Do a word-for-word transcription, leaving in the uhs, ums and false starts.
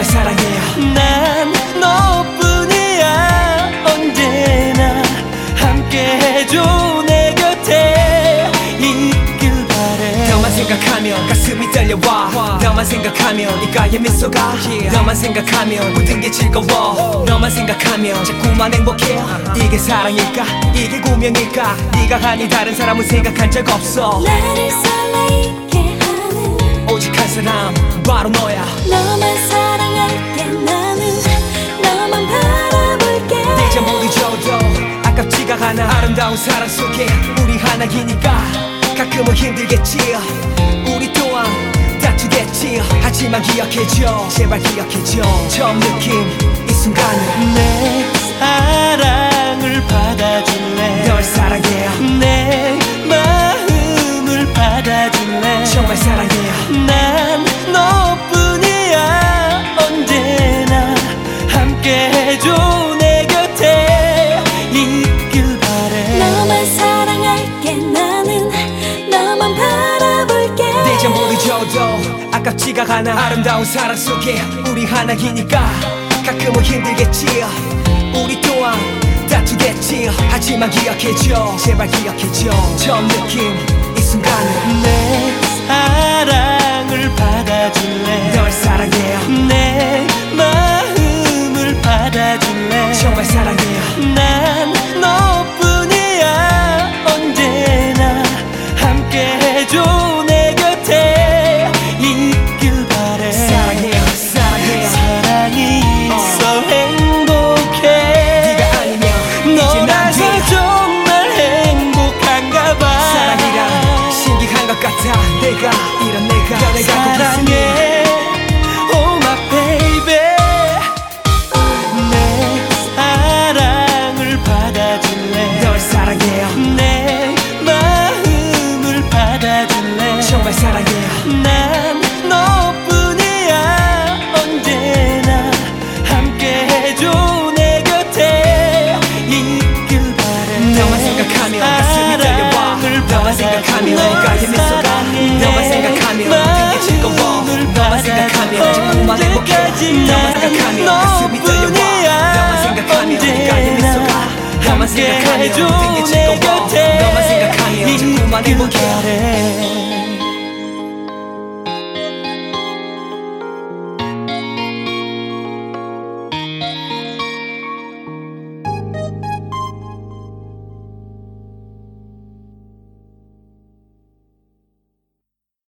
정말 사랑해요. 난 너뿐이야. 언제나 함께해줘. 내 곁에 있길 바래. 너만 생각하면 가슴이 떨려와. 너만 생각하면 이가에 미소가. 너만 생각하면 모든 게 즐거워. 너만 생각하면 자꾸만 행복해. 이게 사랑일까 이게 운명일까. 네가 아닌 다른 사람은 생각한 적 없어. 나를 설레게 하는 오직 한 사람 바로 너야. 너만 사랑할게. 나는 너만 바라볼게. 이제 모두 줘도 아깝지가 않아. 아름다운 사랑 속에 우리 하나이니까 가끔은 힘들겠지. 우리 또한 다투겠지. 하지만 기억해줘. 제발 기억해줘. 처음 느낀 이 순간을. 내 사랑을 받아줄래. 널 사랑해요. 내 마음을 받아줄래. 정말 사랑해요. 난 너뿐이야. 언제나 함께해줘. 내 곁에 있길 바래. 너만 사랑할게. 나는 너만 바라볼게. 이제 모두 줘도 아깝지가 않아. 아름다운 사랑 속에 우리 하나이니까 가끔은 힘들겠지. 우리 또한 다투겠지. 하지만 기억해줘. 제발 기억해줘. 처음 느낀 이 순간을. 내 사랑을 받아줄래. 널 사랑해요. 내 마음을 받아줄래. 정말 사랑해요. 난 너뿐이야. 언제나 함께해줘. 내 곁에 있길 바래. 사랑해요. 사랑해요. 사랑이 있어 어. 행복해. 네가 아니면 이제 난 너라서 돼. 정말 행복한가 봐. 사랑이란 신기한 것 같아. 내가 이런 내가 변해가고 있으니. 사랑해 Oh my baby. 내 사랑을 받아줄래. 널 사랑해요. 내 마음을 받아줄래. 정말 사랑해요. 난 너뿐이야. 언제나 함께해줘. 내 곁에 있길 바래. 너만 생각하면 가슴이 떨려와. 너만 생각하면 이가에 미소가. 너만 생각하면 모든 게 즐거워. 너만 생각하면 자꾸만 행복해. 너만 생각하면 가슴이 떨려와. 너만 생각하면 이가에 미소가. 너만 생각하면 모든 게 즐거워. 너만 생각하면 자꾸만 행복해. 바래.